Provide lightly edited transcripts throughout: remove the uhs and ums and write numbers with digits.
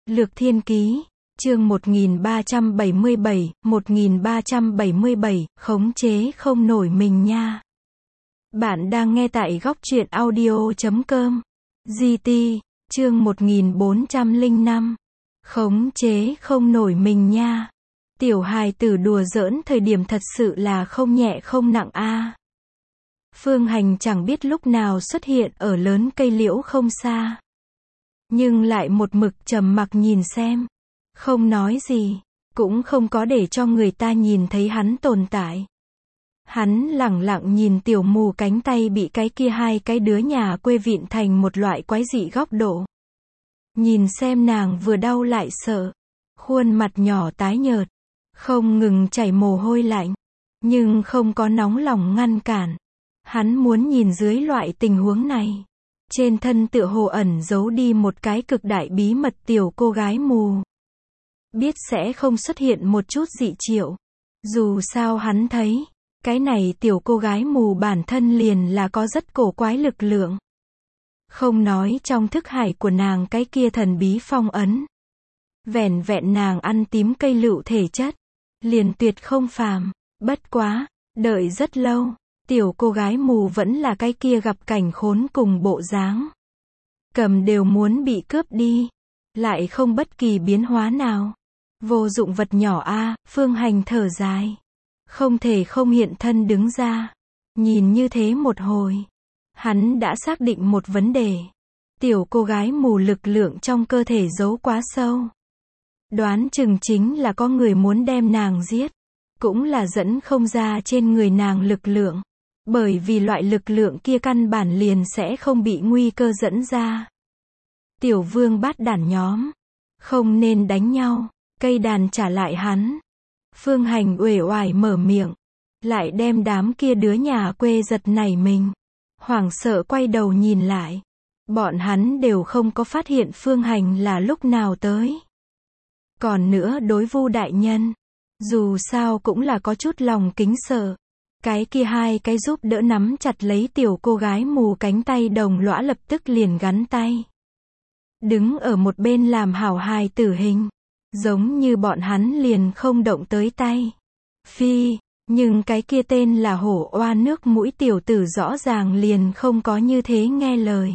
Lược Thiên Ký, chương 1377, khống chế không nổi mình nha. Bạn đang nghe tại góc truyện audio.com. GT, chương 1405. Khống chế không nổi mình nha. Tiểu hài tử đùa giỡn thời điểm thật sự là không nhẹ không nặng a. Phương Hành chẳng biết lúc nào xuất hiện ở lớn cây liễu không xa. Nhưng lại một mực trầm mặc nhìn xem. Không nói gì. Cũng không có để cho người ta nhìn thấy hắn tồn tại. Hắn lẳng lặng nhìn tiểu mù cánh tay bị cái kia hai cái đứa nhà quê vịn thành một loại quái dị góc độ. Nhìn xem nàng vừa đau lại sợ. Khuôn mặt nhỏ tái nhợt. Không ngừng chảy mồ hôi lạnh. Nhưng không có nóng lòng ngăn cản. Hắn muốn nhìn dưới loại tình huống này. Trên thân tựa hồ ẩn giấu đi một cái cực đại bí mật tiểu cô gái mù. Biết sẽ không xuất hiện một chút dị triệu. Dù sao hắn thấy, cái này tiểu cô gái mù bản thân liền là có rất cổ quái lực lượng. Không nói trong thức hải của nàng cái kia thần bí phong ấn. Vẻn vẹn nàng ăn tím cây lựu thể chất. Liền tuyệt không phàm. Bất quá, đợi rất lâu. Tiểu cô gái mù vẫn là cái kia gặp cảnh khốn cùng bộ dáng. Cầm đều muốn bị cướp đi. Lại không bất kỳ biến hóa nào. Vô dụng vật nhỏ a. Phương Hành thở dài. Không thể không hiện thân đứng ra. Nhìn như thế một hồi. Hắn đã xác định một vấn đề. Tiểu cô gái mù lực lượng trong cơ thể giấu quá sâu. Đoán chừng chính là có người muốn đem nàng giết. Cũng là dẫn không ra trên người nàng lực lượng. Bởi vì loại lực lượng kia căn bản liền sẽ không bị nguy cơ dẫn ra. Tiểu vương bát đản nhóm. Không nên đánh nhau. Cây đàn trả lại hắn. Phương Hành uể oải mở miệng. Lại đem đám kia đứa nhà quê giật nảy mình. Hoảng sợ quay đầu nhìn lại. Bọn hắn đều không có phát hiện Phương Hành là lúc nào tới. Còn nữa đối Vu đại nhân. Dù sao cũng là có chút lòng kính sợ. Cái kia hai cái giúp đỡ nắm chặt lấy tiểu cô gái mù cánh tay đồng lõa lập tức liền gắn tay. Đứng ở một bên làm hảo hài tử hình. Giống như bọn hắn liền không động tới tay. Phi, nhưng cái kia tên là hổ oa nước mũi tiểu tử rõ ràng liền không có như thế nghe lời.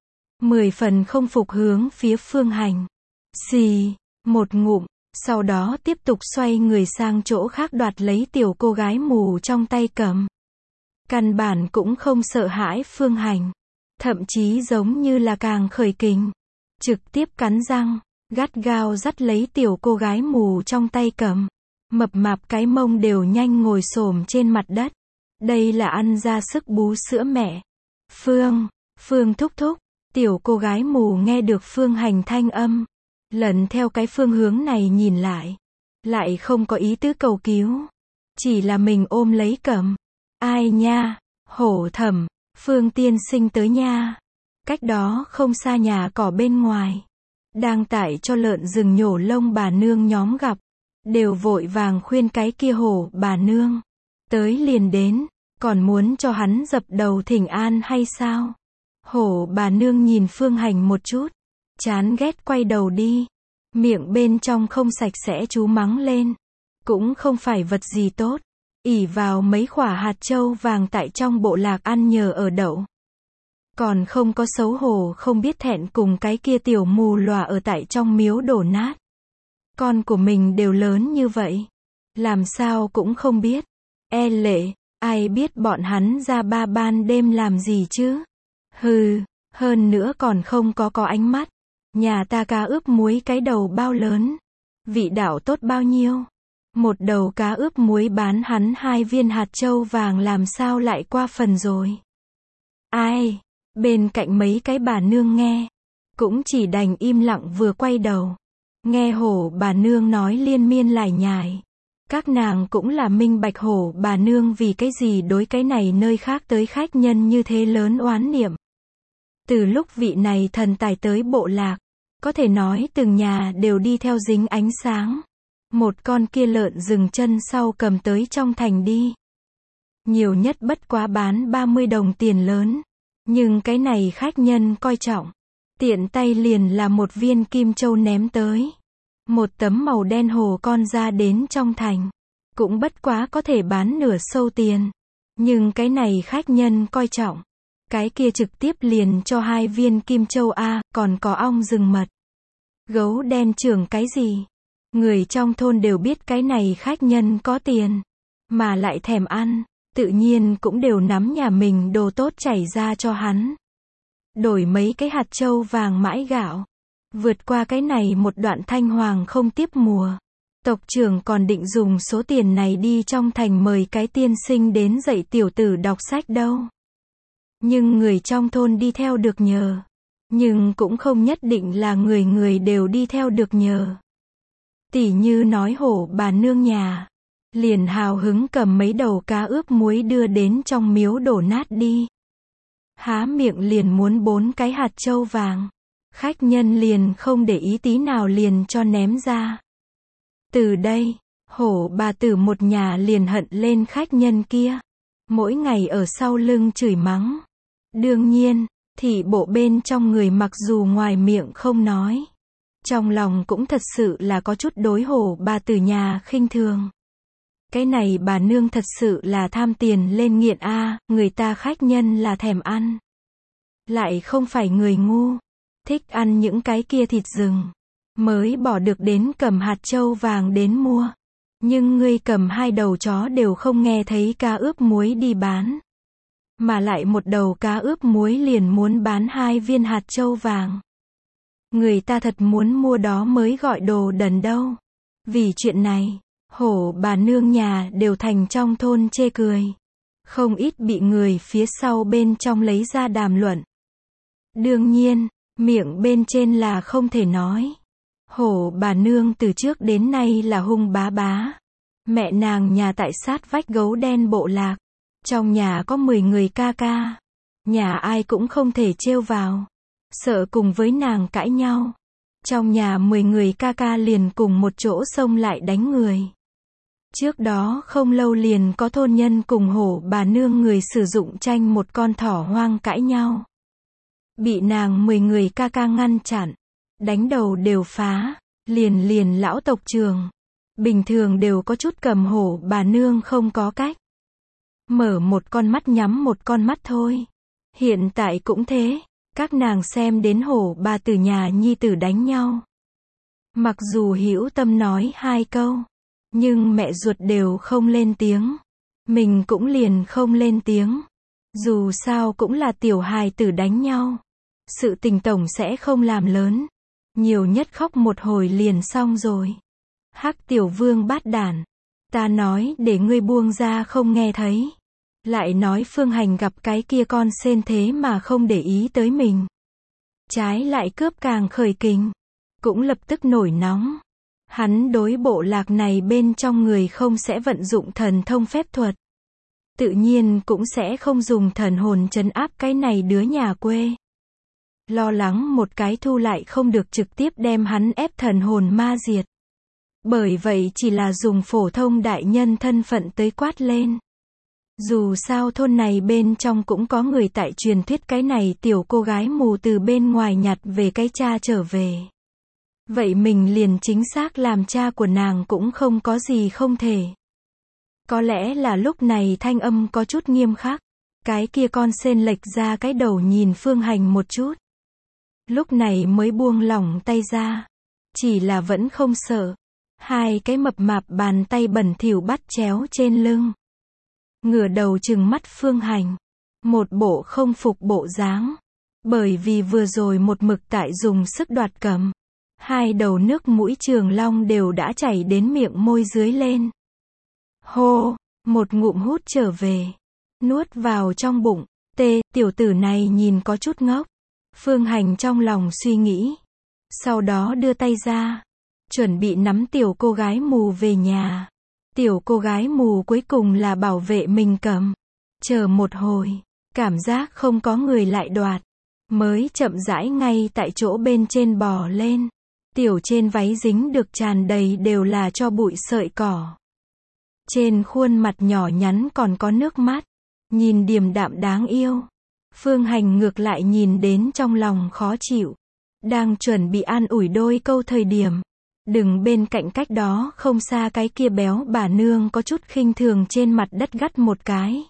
10 phần không phục hướng phía Phương Hành. Xì, một ngụm. Sau đó tiếp tục xoay người sang chỗ khác đoạt lấy tiểu cô gái mù trong tay cầm. Căn bản cũng không sợ hãi Phương Hành. Thậm chí giống như là càng khởi kình. Trực tiếp cắn răng, gắt gao dắt lấy tiểu cô gái mù trong tay cầm. Mập mạp cái mông đều nhanh ngồi xổm trên mặt đất. Đây là ăn ra sức bú sữa mẹ. Phương thúc thúc. Tiểu cô gái mù nghe được Phương Hành thanh âm. Lần theo cái phương hướng này nhìn lại. Lại không có ý tứ cầu cứu. Chỉ là mình ôm lấy cầm. Ai nha, hổ thẩm, Phương tiên sinh tới nha. Cách đó không xa nhà cỏ bên ngoài. Đang tải cho lợn rừng nhổ lông bà nương nhóm gặp. Đều vội vàng khuyên cái kia hổ bà nương. Tới liền đến, còn muốn cho hắn dập đầu thỉnh an hay sao? Hổ bà nương nhìn Phương Hành một chút. Chán ghét quay đầu đi. Miệng bên trong không sạch sẽ chú mắng lên. Cũng không phải vật gì tốt. Ỷ vào mấy quả hạt châu vàng tại trong bộ lạc ăn nhờ ở đậu. Còn không có xấu hổ không biết thẹn cùng cái kia tiểu mù lòa ở tại trong miếu đổ nát. Con của mình đều lớn như vậy. Làm sao cũng không biết. E lệ, ai biết bọn hắn ra ba ban đêm làm gì chứ? Hừ, hơn nữa còn không có ánh mắt. Nhà ta cá ướp muối cái đầu bao lớn. Vị đạo tốt bao nhiêu. Một đầu cá ướp muối bán hắn 2 viên hạt châu vàng làm sao lại qua phần rồi. Ai? Bên cạnh mấy cái bà nương nghe. Cũng chỉ đành im lặng vừa quay đầu. Nghe hổ bà nương nói liên miên lải nhải. Các nàng cũng là minh bạch hổ bà nương vì cái gì đối cái này nơi khác tới khách nhân như thế lớn oán niệm. Từ lúc vị này thần tài tới bộ lạc. Có thể nói từng nhà đều đi theo dính ánh sáng. Một con kia lợn rừng chân sau cầm tới trong thành đi. Nhiều nhất bất quá bán 30 đồng tiền lớn. Nhưng cái này khách nhân coi trọng. Tiện tay liền là một viên kim châu ném tới. Một tấm màu đen hồ con ra đến trong thành. Cũng bất quá có thể bán nửa sâu tiền. Nhưng cái này khách nhân coi trọng. Cái kia trực tiếp liền cho 2 viên kim châu a, còn có ong rừng mật. Gấu đen trưởng cái gì? Người trong thôn đều biết cái này khách nhân có tiền. Mà lại thèm ăn. Tự nhiên cũng đều nắm nhà mình đồ tốt chảy ra cho hắn. Đổi mấy cái hạt châu vàng mãi gạo. Vượt qua cái này một đoạn thanh hoàng không tiếp mùa. Tộc trưởng còn định dùng số tiền này đi trong thành mời cái tiên sinh đến dạy tiểu tử đọc sách đâu. Nhưng người trong thôn đi theo được nhờ. Nhưng cũng không nhất định là người người đều đi theo được nhờ. Tỉ như nói hổ bà nương nhà. Liền hào hứng cầm mấy đầu cá ướp muối đưa đến trong miếu đổ nát đi. Há miệng liền muốn 4 cái hạt châu vàng. Khách nhân liền không để ý tí nào liền cho ném ra. Từ đây, hổ bà tử một nhà liền hận lên khách nhân kia. Mỗi ngày ở sau lưng chửi mắng. Đương nhiên, thị bộ bên trong người mặc dù ngoài miệng không nói. Trong lòng cũng thật sự là có chút đối hổ bà tử nhà khinh thường. Cái này bà nương thật sự là tham tiền lên nghiện a, người ta khách nhân là thèm ăn. Lại không phải người ngu. Thích ăn những cái kia thịt rừng. Mới bỏ được đến cầm hạt châu vàng đến mua. Nhưng ngươi cầm 2 đầu chó đều không nghe thấy cá ướp muối đi bán. Mà lại một đầu cá ướp muối liền muốn bán 2 viên hạt châu vàng. Người ta thật muốn mua đó mới gọi đồ đần đâu. Vì chuyện này, hổ bà nương nhà đều thành trong thôn chê cười. Không ít bị người phía sau bên trong lấy ra đàm luận. Đương nhiên, miệng bên trên là không thể nói. Hổ bà nương từ trước đến nay là hung bá bá. Mẹ nàng nhà tại sát vách gấu đen bộ lạc. Trong nhà có 10 người ca ca. Nhà ai cũng không thể trêu vào. Sợ cùng với nàng cãi nhau. Trong nhà 10 người ca ca liền cùng một chỗ xông lại đánh người. Trước đó không lâu liền có thôn nhân cùng hổ bà nương người sử dụng tranh một con thỏ hoang cãi nhau. Bị nàng 10 người ca ca ngăn chặn. Đánh đầu đều phá. Liền lão tộc trưởng. Bình thường đều có chút cầm hổ bà nương không có cách. Mở một con mắt nhắm một con mắt thôi. Hiện tại cũng thế. Các nàng xem đến hổ bà tử nhà nhi tử đánh nhau. Mặc dù hữu tâm nói 2 câu. Nhưng mẹ ruột đều không lên tiếng. Mình cũng liền không lên tiếng. Dù sao cũng là tiểu hài tử đánh nhau. Sự tình tổng sẽ không làm lớn. Nhiều nhất khóc một hồi liền xong rồi. Hắc tiểu vương bát đản. Ta nói để ngươi buông ra không nghe thấy. Lại nói Phương Hành gặp cái kia con sên thế mà không để ý tới mình. Trái lại cướp càng khởi kình. Cũng lập tức nổi nóng. Hắn đối bộ lạc này bên trong người không sẽ vận dụng thần thông phép thuật. Tự nhiên cũng sẽ không dùng thần hồn trấn áp cái này đứa nhà quê. Lo lắng một cái thu lại không được trực tiếp đem hắn ép thần hồn ma diệt. Bởi vậy chỉ là dùng phổ thông đại nhân thân phận tới quát lên. Dù sao thôn này bên trong cũng có người tại truyền thuyết cái này tiểu cô gái mù từ bên ngoài nhặt về cái cha trở về. Vậy mình liền chính xác làm cha của nàng cũng không có gì không thể. Có lẽ là lúc này thanh âm có chút nghiêm khắc. Cái kia con sên lệch ra cái đầu nhìn Phương Hành một chút. Lúc này mới buông lỏng tay ra. Chỉ là vẫn không sợ. 2 cái mập mạp bàn tay bẩn thỉu bắt chéo trên lưng. Ngửa đầu trừng mắt Phương Hành. Một bộ không phục bộ dáng. Bởi vì vừa rồi một mực tại dùng sức đoạt cầm. 2 đầu nước mũi Trường Long đều đã chảy đến miệng môi dưới lên. Hô, một ngụm hút trở về. Nuốt vào trong bụng. Tiểu tử này nhìn có chút ngốc. Phương Hành trong lòng suy nghĩ. Sau đó đưa tay ra. Chuẩn bị nắm tiểu cô gái mù về nhà. Tiểu cô gái mù cuối cùng là bảo vệ mình cầm. Chờ một hồi. Cảm giác không có người lại đoạt. Mới chậm rãi ngay tại chỗ bên trên bò lên. Tiểu trên váy dính được tràn đầy đều là cho bụi sợi cỏ. Trên khuôn mặt nhỏ nhắn còn có nước mắt. Nhìn điềm đạm đáng yêu. Phương Hành ngược lại nhìn đến trong lòng khó chịu. Đang chuẩn bị an ủi đôi câu thời điểm. Đừng bên cạnh cách đó không xa cái kia béo bà nương có chút khinh thường trên mặt đất gắt một cái.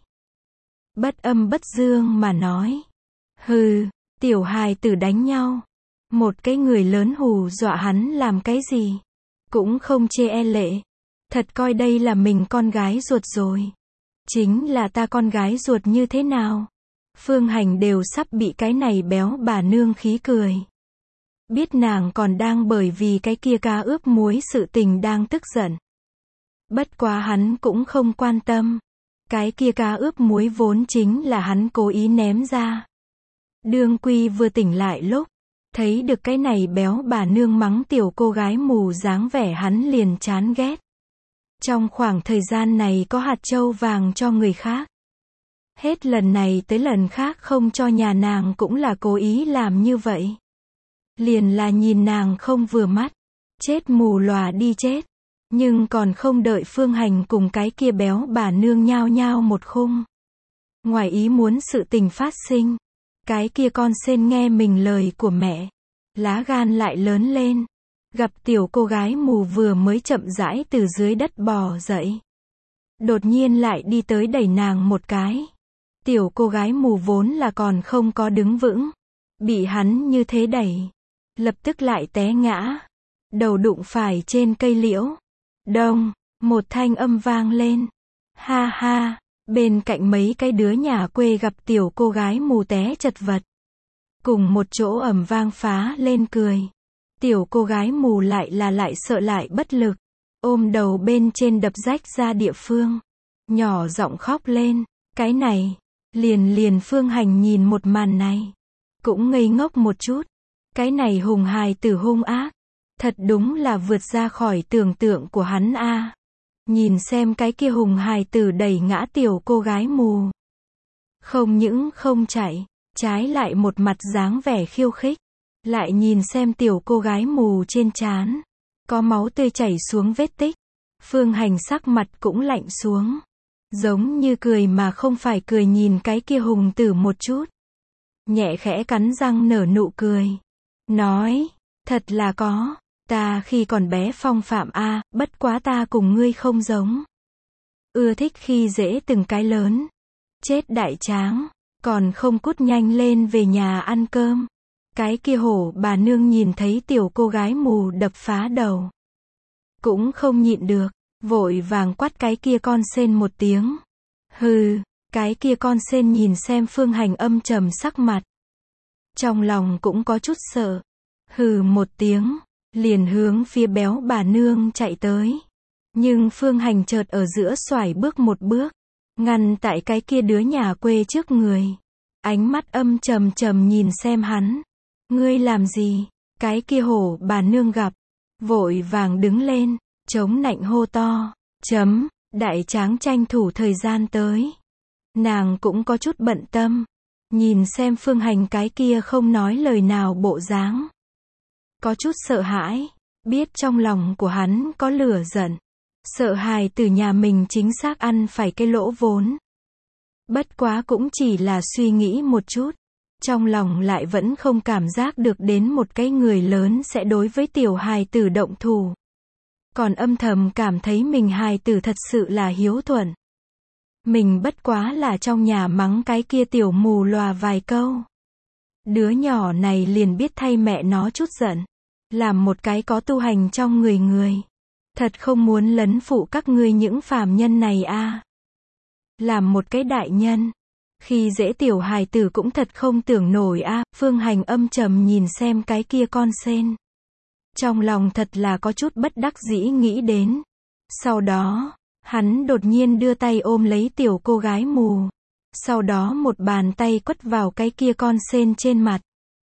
Bất âm bất dương mà nói. Hừ, tiểu hài tử đánh nhau. Một cái người lớn hù dọa hắn làm cái gì? Cũng không chê e lệ. Thật coi đây là mình con gái ruột rồi. Chính là ta con gái ruột như thế nào? Phương Hành đều sắp bị cái này béo bà nương khí cười. Biết nàng còn đang bởi vì cái kia cá ướp muối sự tình đang tức giận. Bất quá hắn cũng không quan tâm. Cái kia cá ướp muối vốn chính là hắn cố ý ném ra. Đương Quy vừa tỉnh lại lúc thấy được cái này béo bà nương mắng tiểu cô gái mù dáng vẻ hắn liền chán ghét. Trong khoảng thời gian này có hạt châu vàng cho người khác. Hết lần này tới lần khác không cho nhà nàng cũng là cố ý làm như vậy. Liền là nhìn nàng không vừa mắt. Chết mù lòa đi chết. Nhưng còn không đợi Phương Hành cùng cái kia béo bà nương nhao nhao một khung. Ngoài ý muốn sự tình phát sinh. Cái kia con sên nghe mình lời của mẹ. Lá gan lại lớn lên. Gặp tiểu cô gái mù vừa mới chậm rãi từ dưới đất bò dậy. Đột nhiên lại đi tới đẩy nàng một cái. Tiểu cô gái mù vốn là còn không có đứng vững. Bị hắn như thế đẩy. Lập tức lại té ngã. Đầu đụng phải trên cây liễu. Đông, một thanh âm vang lên. Ha ha, bên cạnh mấy cái đứa nhà quê gặp tiểu cô gái mù té chật vật. Cùng một chỗ ầm vang phá lên cười. Tiểu cô gái mù lại sợ lại bất lực. Ôm đầu bên trên đập rách ra địa phương. Nhỏ giọng khóc lên. Cái này, liền Phương Hành nhìn một màn này. Cũng ngây ngốc một chút. Cái này hùng hài tử hung ác. Thật đúng là vượt ra khỏi tưởng tượng của hắn a. Nhìn xem cái kia hùng hài tử đẩy ngã tiểu cô gái mù. Không những không chạy, trái lại một mặt dáng vẻ khiêu khích. Lại nhìn xem tiểu cô gái mù trên trán. Có máu tươi chảy xuống vết tích. Phương Hành sắc mặt cũng lạnh xuống. Giống như cười mà không phải cười nhìn cái kia hùng tử một chút. Nhẹ khẽ cắn răng nở nụ cười. Nói, thật là có. Ta khi còn bé phong phạm a, bất quá ta cùng ngươi không giống. Ưa thích khi dễ từng cái lớn. Chết đại tráng, còn không cút nhanh lên về nhà ăn cơm. Cái kia hổ bà nương nhìn thấy tiểu cô gái mù đập phá đầu. Cũng không nhịn được, vội vàng quát cái kia con sên một tiếng. Hừ, cái kia con sên nhìn xem Phương Hành âm trầm sắc mặt. Trong lòng cũng có chút sợ. Hừ một tiếng. Liền hướng phía béo bà nương chạy tới. Nhưng Phương Hành chợt ở giữa xoải bước một bước. Ngăn tại cái kia đứa nhà quê trước người. Ánh mắt âm trầm trầm nhìn xem hắn. Ngươi làm gì? Cái kia hổ bà nương gặp. Vội vàng đứng lên. Chống nạnh hô to. Đại tráng tranh thủ thời gian tới. Nàng cũng có chút bận tâm. Nhìn xem Phương Hành cái kia không nói lời nào bộ dáng. Có chút sợ hãi, biết trong lòng của hắn có lửa giận. Sợ hài từ nhà mình chính xác ăn phải cái lỗ vốn. Bất quá cũng chỉ là suy nghĩ một chút. Trong lòng lại vẫn không cảm giác được đến một cái người lớn sẽ đối với tiểu hài tử động thủ. Còn âm thầm cảm thấy mình hài tử thật sự là hiếu thuận. Mình bất quá là trong nhà mắng cái kia tiểu mù lòa vài câu. Đứa nhỏ này liền biết thay mẹ nó chút giận. Làm một cái có tu hành trong người. Thật không muốn lấn phụ các ngươi những phàm nhân này a. Làm một cái đại nhân. Khi dễ tiểu hài tử cũng thật không tưởng nổi a. Phương Hành âm trầm nhìn xem cái kia con sên. Trong lòng thật là có chút bất đắc dĩ nghĩ đến. Sau đó, hắn đột nhiên đưa tay ôm lấy tiểu cô gái mù. Sau đó một bàn tay quất vào cái kia con sên trên mặt.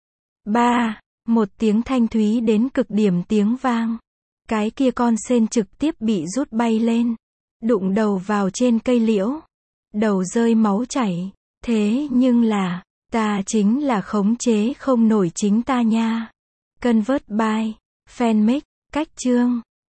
Một tiếng thanh thúy đến cực điểm tiếng vang. Cái kia con sên trực tiếp bị rút bay lên. Đụng đầu vào trên cây liễu. Đầu rơi máu chảy. Thế nhưng là, ta chính là khống chế không nổi chính ta nha. Convert by, fanmade, cách chương.